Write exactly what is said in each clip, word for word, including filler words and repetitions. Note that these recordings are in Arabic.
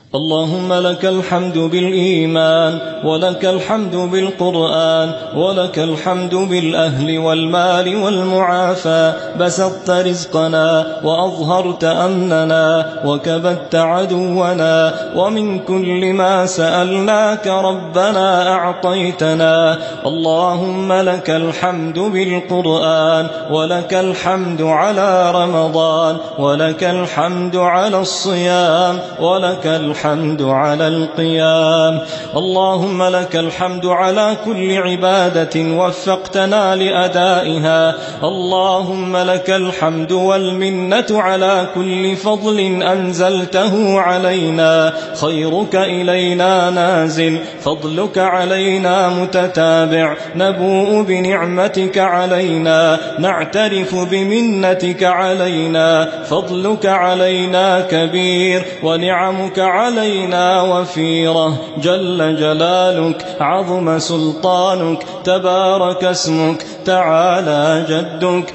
اللهم لك الحمد بالإيمان، ولك الحمد بالقرآن، ولك الحمد بالأهل والمال والمعافى. بسطت رزقنا وأظهرت أمننا وكبت عدونا، ومن كل ما سألناك ربنا أعطيتنا. اللهم لك الحمد بالقرآن، ولك الحمد على رمضان، ولك الحمد على الصيام، ولك الحمد الحمد على القيام. اللهم لك الحمد على كل عبادة وفقتنا لأدائها. اللهم لك الحمد والمنة على كل فضل أنزلته علينا. خيرك إلينا نازل، فضلك علينا متتابع. نبوء بنعمتك علينا، نعترف بمنتك علينا. فضلك علينا كبير، ونعمك علينا علينا وفيرة. جل جلالك، عظم سلطانك، تبارك اسمك، تعالى جدك.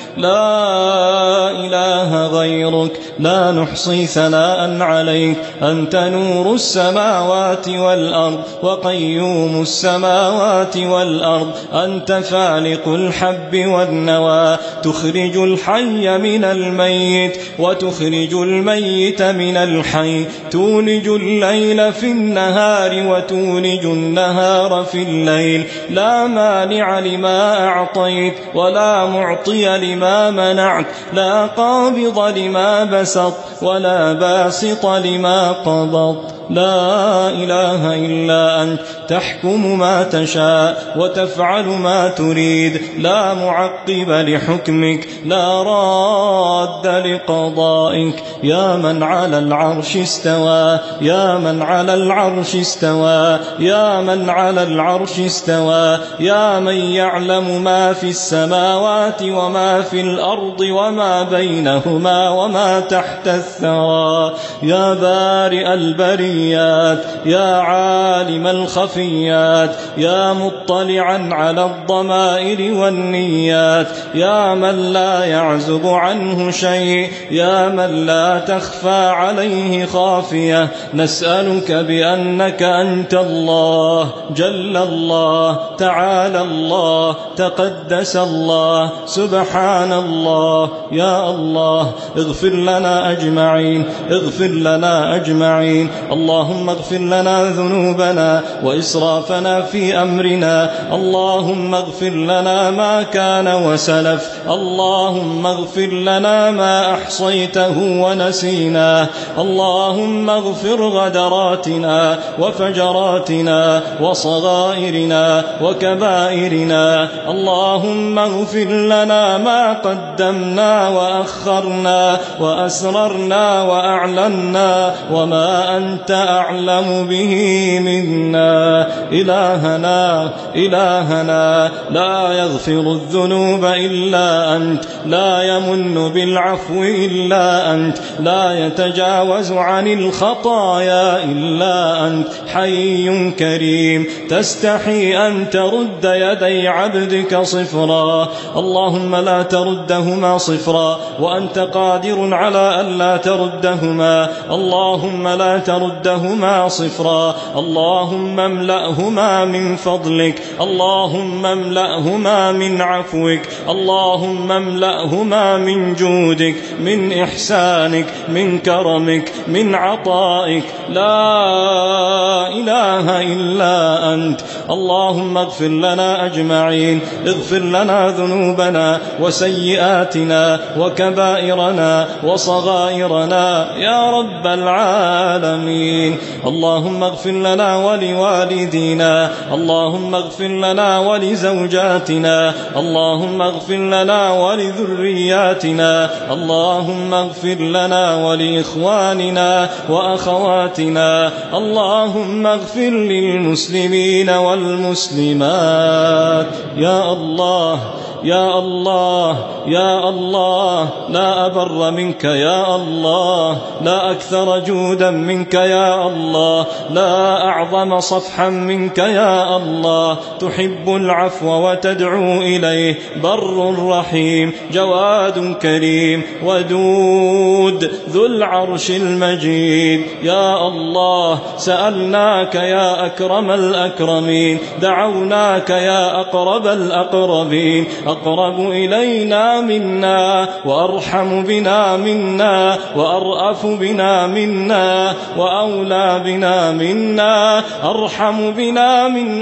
لا إله غيرك، لا نحصي ثناء عليك. أنت نور السماوات والأرض، وقيوم السماوات والأرض. أنت فالق الحب والنوى، تخرج الحي من الميت، وتخرج الميت من الحي. تولج الليل في النهار، وتولج النهار في الليل. لا مانع لما أعطيت، ولا معطي لما منعت. لا قابض لما بسط، ولا باسط لما قبضت. لا إله إلا أنت، تحكم ما تشاء وتفعل ما تريد. لا معقب لحكمك، لا راد لقضائك. يا من على العرش استوى، يا من على العرش استوى، يا من على العرش استوى. يا من يعلم ما في السماوات وما في الأرض وما بينهما وما تحت الثرى. يا بارئ البريات، يا عالم الخفيات، يا مطلعا على الضمائر والنيات. يا من لا يعزب عنه شيء، يا من لا تخفى عليه خافية. نسألك بأنك أنت الله، جل الله، تعالى الله، تقدس الله، سبحان الله. يا الله اغفر لنا أجمعين، اغفر لنا أجمعين. اللهم اغفر لنا ذنوبنا وإسرافنا في أمرنا. اللهم اغفر لنا ما كان وسلف. اللهم اغفر لنا ما أحصيته ونسينا. اللهم اغفر غدراتنا وفجراتنا وصغائرنا وكبائرنا. اللهم اغفر لنا ما قدمنا وأخرنا وأسررنا وأعلنا، وما أنت أعلم به منا. إلهنا إلهنا لا يغفر الذنوب إلا أنت، لا يمن بالعفو إلا أنت، لا يتجاوز عن الخطايا إلا أنت. حي كريم، تستحي أن ترد يدي عبدك صفرا. اللهم لا تردهما صفرا، وأنت قادر على أن لا تردهما. اللهم لا تردهما صفرا. اللهم املأهما من فضلك، اللهم املأهما من عفوك، اللهم املأهما من جودك، من إحسانك، من كرمك، من عطائك. لا إله إلا أنت. اللهم اغفر لنا أجمعين، اغفر لنا ذنوبنا وسيئاتنا وكبائرنا وصغائرنا يا رب العالمين. اللهم اغفر لنا ولوالدينا، اللهم اغفر لنا ولزوجاتنا، اللهم اغفر لنا ولذرياتنا، اللهم اغفر لنا ولإخواننا وأخواتنا. اللهم اغفر للمسلمين والمسلمات. يا الله يا الله يا الله لا أبر منك يا الله، لا أكثر جودا منك يا الله، لا أعظم صفحا منك يا الله. تحب العفو وتدعو إليه، بر رحيم جواد كريم ودود ذو العرش المجيد. يا الله سألناك يا أكرم الأكرمين، دعوناك يا أقرب الأقربين، أقرب إلينا منا وأرحم بنا منا وأرأف بنا منا وأولى بنا منا، أرحم بنا من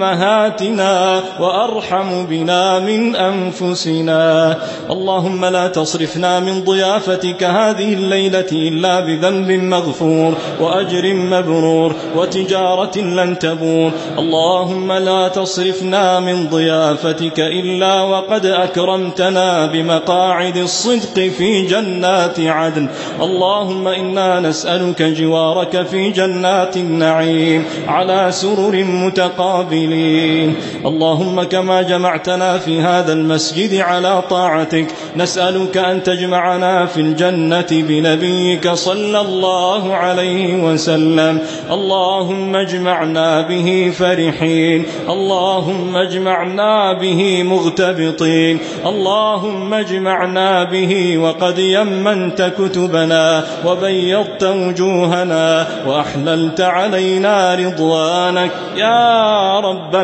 أمهاتنا وأرحم بنا من أنفسنا. اللهم لا تصرفنا من ضيافتك هذه الليلة إلا بذنب مغفور وأجر مبرور وتجارة لن تبور. اللهم لا تصرفنا من ضيافتك إلا وقد أكرمتنا بمقاعد الصدق في جنات عدن. اللهم إنا نسألك جوارك في جنات النعيم على سرر متقابلين. اللهم كما جمعتنا في هذا المسجد على طاعتك، نسألك أن تجمعنا في الجنة بنبيك صلى الله عليه وسلم. اللهم اجمعنا به فرحين، اللهم اجمعنا به مغتبطين، اللهم اجمعنا به وقد يمنت كتبنا وبيضت وجوهنا وأحللت علينا رضوانك يا رب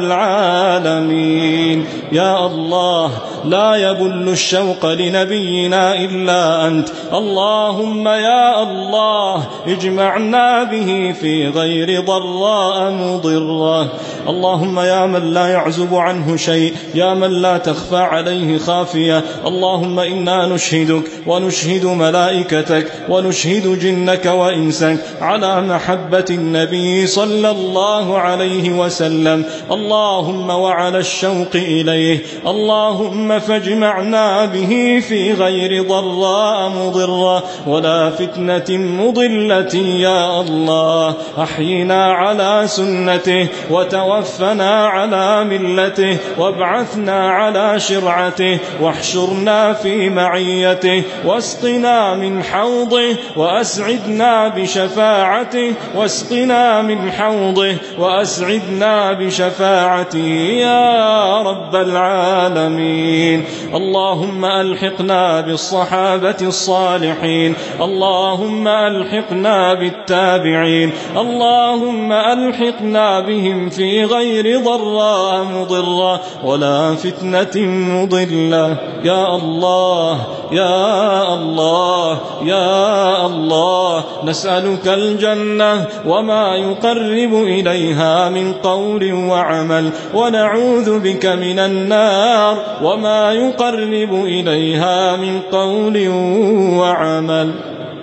العالمين. يا الله لا يبل الشوق لنبينا إلا أنت. اللهم يا الله اجمعنا به في غير ضراء مضرة. اللهم يا من لا يعزب عنه شيء، يا من لا تخفى عليه خافية، اللهم إنا نشهدك ونشهد ملائكتك ونشهد جنك وإنسك على محبة النبي صلى الله عليه وسلم. اللهم وعلى الشوق إليه، اللهم فاجمعنا به في غير ضراء مضرة ولا فتنة مضلة يا الله. أحينا على سنته وتوفنا على ملته وابعثنا على شرعته واحشرنا في معيته واسقنا من حوضه وأسعدنا بشفاعته واسقنا من حوضه وأسعدنا بشفاعته يا رب العالمين. اللهم ألحقنا بالصحابة الصالحين، اللهم ألحقنا بالتابعين، اللهم ألحقنا بهم في غير ضراء مضرة ولا فتنة مضلة. يا الله يا الله يا الله نسألك الجنة وما يقرب إليها من قول وعمل، ونعوذ بك من النار وما يقرب إليها من قول وعمل.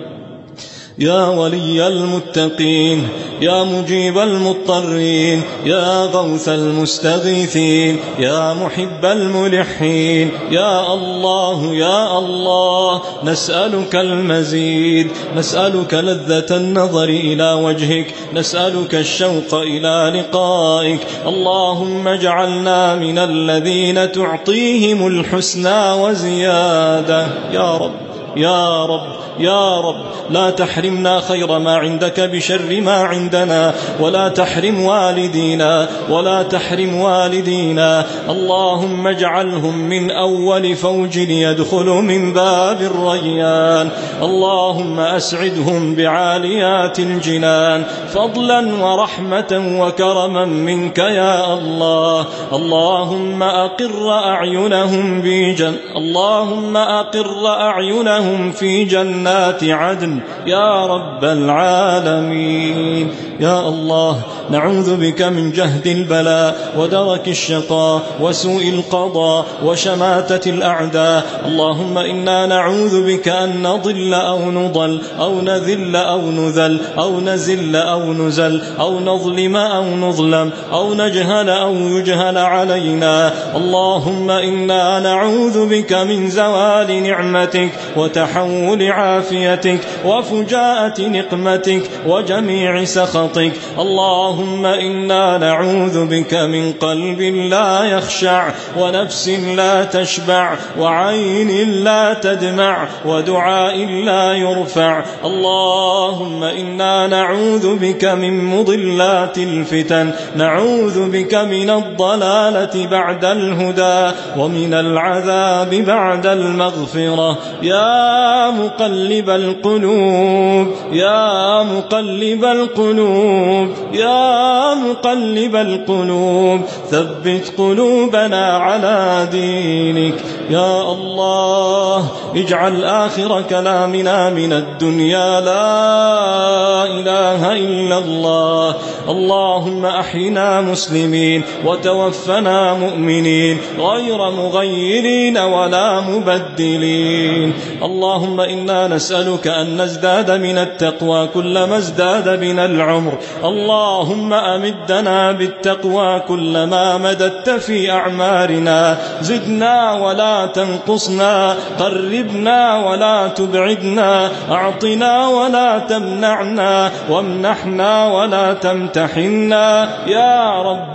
يا ولي المتقين، يا مجيب المضطرين، يا غوث المستغيثين، يا محب الملحين، يا الله يا الله نسألك المزيد، نسألك لذة النظر إلى وجهك، نسألك الشوق إلى لقائك. اللهم اجعلنا من الذين تعطيهم الحسنى وزيادة يا رب يا رب يا رب. لا تحرمنا خير ما عندك بشر ما عندنا، ولا تحرم والدينا ولا تحرم والدينا. اللهم اجعلهم من أول فوج يدخل من باب الريان. اللهم أسعدهم بعاليات الجنان فضلا ورحمة وكرما منك يا الله. اللهم أقر أعينهم بجن اللهم أقر أعينهم في جنات عدن يا رب العالمين. يا الله نعوذ بك من جهد البلاء ودرك الشقاء وسوء القضاء وشماتة الأعداء. اللهم إنا نعوذ بك أن نضل أو نضل أو نذل أو نذل أو نزل أو نزل أو نظلم أو نظلم أو نجهل أو يجهل علينا. اللهم إنا نعوذ بك من زوال نعمتك وتحول عافيتك وفجاءة نقمتك وجميع سخطك. اللهم إنا نعوذ بك من قلب لا يخشع ونفس لا تشبع وعين لا تدمع ودعاء لا يرفع. اللهم إنا نعوذ بك من مضلات الفتن، نعوذ بك من الضلالة بعد الهدى ومن العذاب بعد المغفرة. يا مقلب القلوب يا مقلب القلوب يا مقلب القلوب ثبت قلوبنا على دينك. يا الله اجعل آخر كلامنا من الدنيا لا إله إلا الله. اللهم أحينا مسلمين وتوفنا مؤمنين غير مغيرين ولا مبدلين. اللهم إنا نسألك أن نزداد من التقوى كلما ازداد بنا العمر. اللهم أمدنا بالتقوى كلما مددت في أعمارنا. زدنا ولا تنقصنا، قربنا ولا تبعدنا، أعطنا ولا تمنعنا، وامنحنا ولا تمتحنا يا رب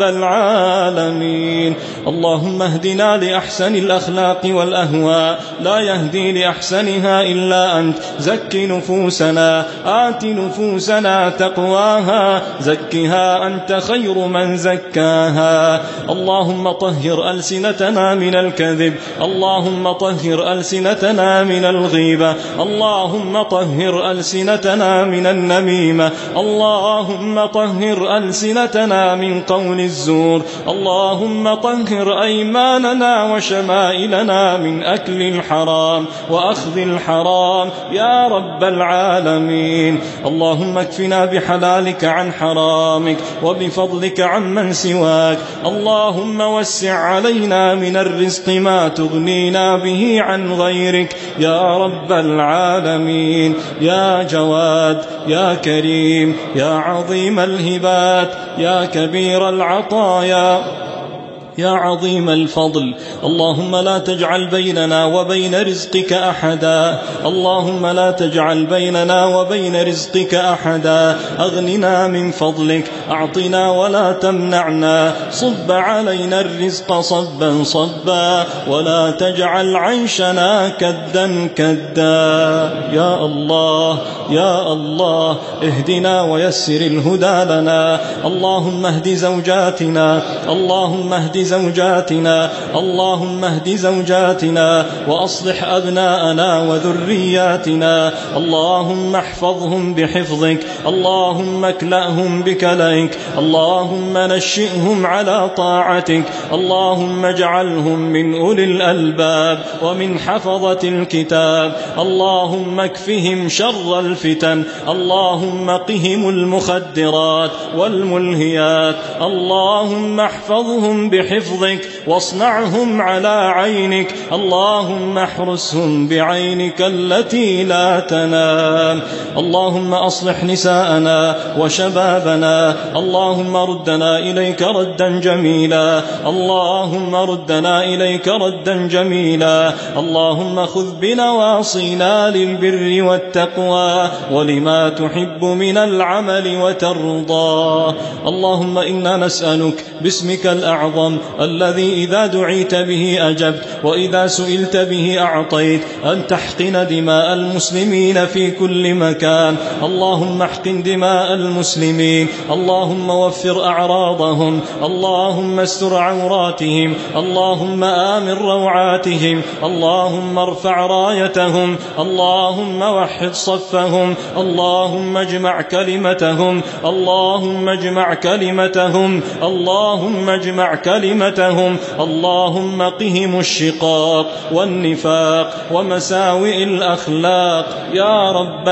العالمين. اللهم اهدنا لأحسن الأخلاق والأهواء، لا يهدي لأحسنها إلا أنت. زك نفوسنا، آت نفوسنا تقواها، زكها أنت خير من زكاها. اللهم طهر ألسنتنا من الكذب، اللهم طهر ألسنتنا من الغيبة، اللهم طهر ألسنتنا من النميمة، اللهم طهر ألسنتنا من قول الزور، اللهم طهر أيماننا وشمائلنا من أكل الحرام وأخذ الحرام يا رب العالمين. اللهم اكفنا بحلالك عن حرامك وبفضلك عمن سواك. اللهم وسع علينا من الرزق ما تغنينا به عن غيرك يا رب العالمين. يا جواد يا كريم يا عظيم الهبات يا كبير العطايا يا عظيم الفضل. اللهم لا تجعل بيننا وبين رزقك أحدا، اللهم لا تجعل بيننا وبين رزقك أحدا. أغننا من فضلك، أعطنا ولا تمنعنا، صب علينا الرزق صبا صبا، ولا تجعل عيشنا كدا كدا. يا الله يا الله اهدنا ويسر الهدى لنا. اللهم اهد زوجاتنا، اللهم اهد زوجاتنا، اللهم اهد زوجاتنا وأصلح أبناءنا وذرياتنا. اللهم احفظهم بحفظك، اللهم اكلأهم بكلئك، اللهم نشئهم على طاعتك، اللهم اجعلهم من أولي الألباب ومن حفظة الكتاب. اللهم اكفهم شر الفتن، اللهم قهم المخدرات والملهيات. اللهم احفظهم بحفظك واصنعهم على عينك، اللهم احرسهم بعينك التي لا تنام. اللهم أصلح نساءنا وشبابنا، اللهم ردنا إليك ردا جميلا، اللهم ردنا إليك ردا جميلا. اللهم خذ بنواصينا للبر والتقوى ولما تحب من العمل وترضى. اللهم إنا نسألك باسمك الأعظم الذي إذا دعيت به أجبت وإذا سئلت به أعطيت أن تحقن دماء المسلمين في كل مكان. اللهم احقن دماء المسلمين، اللهم وفر أعراضهم، اللهم استر عوراتهم، اللهم آمن روعاتهم، اللهم ارفع رايتهم، اللهم وحد صفهم، اللهم اجمع كلمتهم، اللهم اجمع كلمتهم، اللهم اجمع كلمتهم، اللهم قهم الشقاق والنفاق ومساوئ الأخلاق يا رب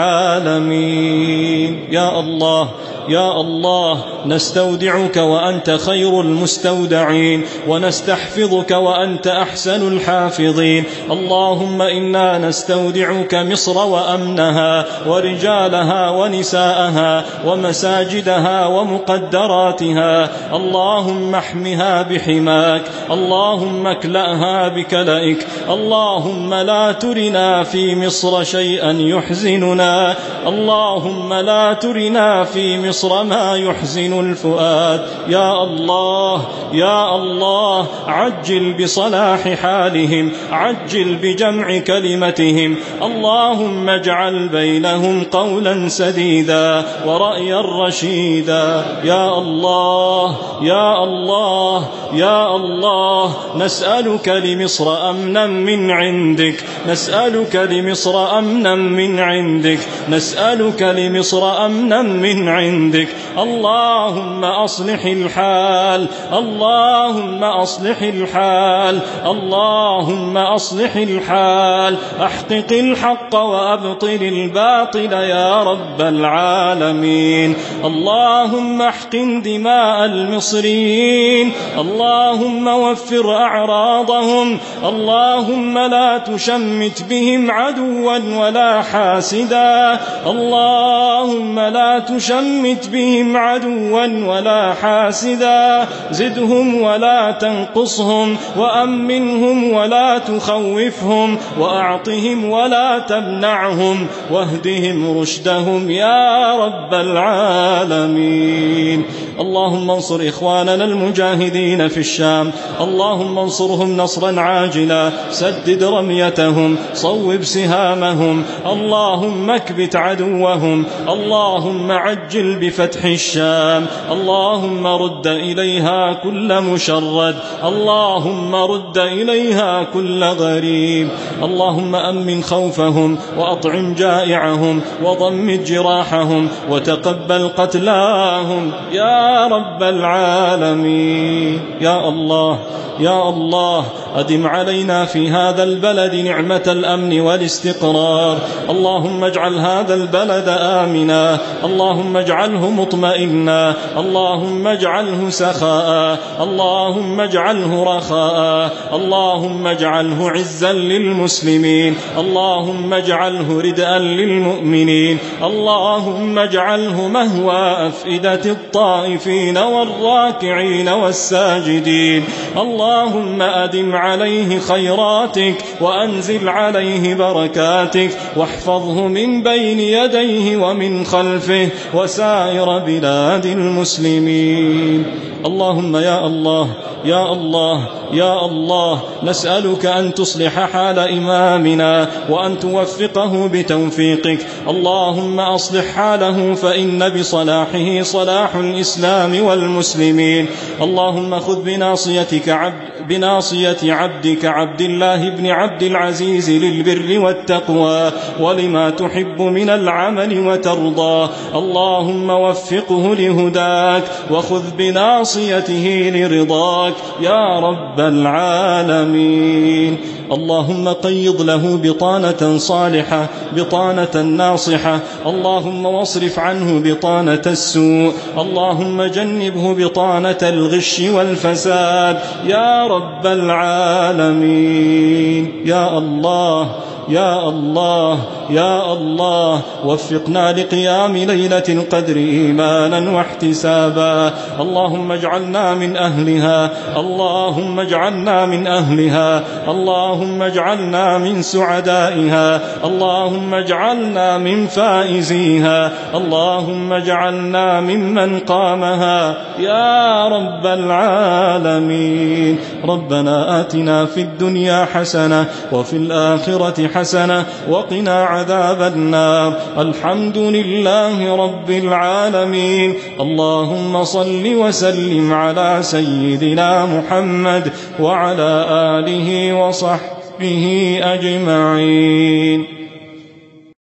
العالمين. يا الله يا الله نستودعك وأنت خير المستودعين، ونستحفظك وأنت أحسن الحافظين. اللهم إنا نستودعك مصر وأمنها ورجالها ونساءها ومساجدها ومقدراتها. اللهم احمها اكلأها بحماك، اللهم اكلأها بكلئك. اللهم لا ترنا في مصر شيئا يحزننا، اللهم لا ترنا في مصر ما يحزن الفؤاد. يا الله يا الله عجل بصلاح حالهم، عجل بجمع كلمتهم، اللهم اجعل بينهم قولا سديدا ورأيا رشيدا. يا الله يا الله يا الله نسألك لمصر أمنا من عندك، نسألك لمصر أمنا من عندك، نسألك لمصر أمنا من عندك. اللهم أصلح الحال، اللهم أصلح الحال، اللهم أصلح الحال، أحقق الحق وأبطل الباطل يا رب العالمين. اللهم احقن دماء المصريين، اللهم وفر أعراضهم، اللهم لا تشمت بهم عدوا ولا حاسدا، اللهم لا تشمت بهم عدوا ولا حاسدا. زدهم ولا تنقصهم، وأمنهم ولا تخوفهم، وأعطهم ولا تمنعهم، واهدهم رشدهم يا رب العالمين. اللهم انصر إخواننا المجاهدين في الشام، اللهم انصرهم نصرا عاجلا، سدد رميتهم، صوب سهامهم، اللهم اكبت عدوهم، اللهم عجل بفتح الشام، اللهم رد إليها كل مشرد، اللهم رد إليها كل غريب. اللهم أمن خوفهم، وأطعم جائعهم، وضمد جراحهم، وتقبل قتلاهم يا رب العالمين. يا الله يا الله أدم علينا في هذا البلد نعمة الأمن والاستقرار، اللهم اجعل هذا البلد آمنا، اللهم اجعله مطمئنا، اللهم اجعله سخاء، اللهم اجعله رخاء، اللهم اجعله عزا للمسلمين، اللهم اجعله ردءا للمؤمنين، اللهم اجعله مهوى أفئدة الطائفين والراكعين والساجدين. اللهم أدم عليه خيراتك، وأنزل عليه بركاتك، واحفظه من بين يديه ومن خلفه وسائر بلاد المسلمين. اللهم يا الله يا الله يا الله نسألك أن تصلح حال إمامنا، وأن توفقه بتوفيقك. اللهم أصلح حاله، فإن بصلاحه صلاح الإسلام والمسلمين. اللهم خذ بناصيتك عبد بناصية عبدك عبد الله بن عبد العزيز للبر والتقوى ولما تحب من العمل وترضى. اللهم وفقه لهداك، وخذ بناصيته لرضاك يا رب العالمين. اللهم قيض له بطانة صالحة، بطانة ناصحة، اللهم واصرف عنه بطانة السوء، اللهم جنبه بطانة الغش والفساد يا رب العالمين. يا الله يا الله يا الله وفقنا لقيام ليلة القدر إيمانا واحتسابا. اللهم اجعلنا من أهلها، اللهم اجعلنا من أهلها، اللهم اجعلنا من سعدائها، اللهم اجعلنا من فائزيها، اللهم اجعلنا ممن قامها يا رب العالمين. ربنا آتنا في الدنيا حسنة، وفي الآخرة حسنة، وقنا عذاب النار. الحمد لله رب العالمين. اللهم صل وسلم على سيدنا محمد وعلى آله وصحبه أجمعين.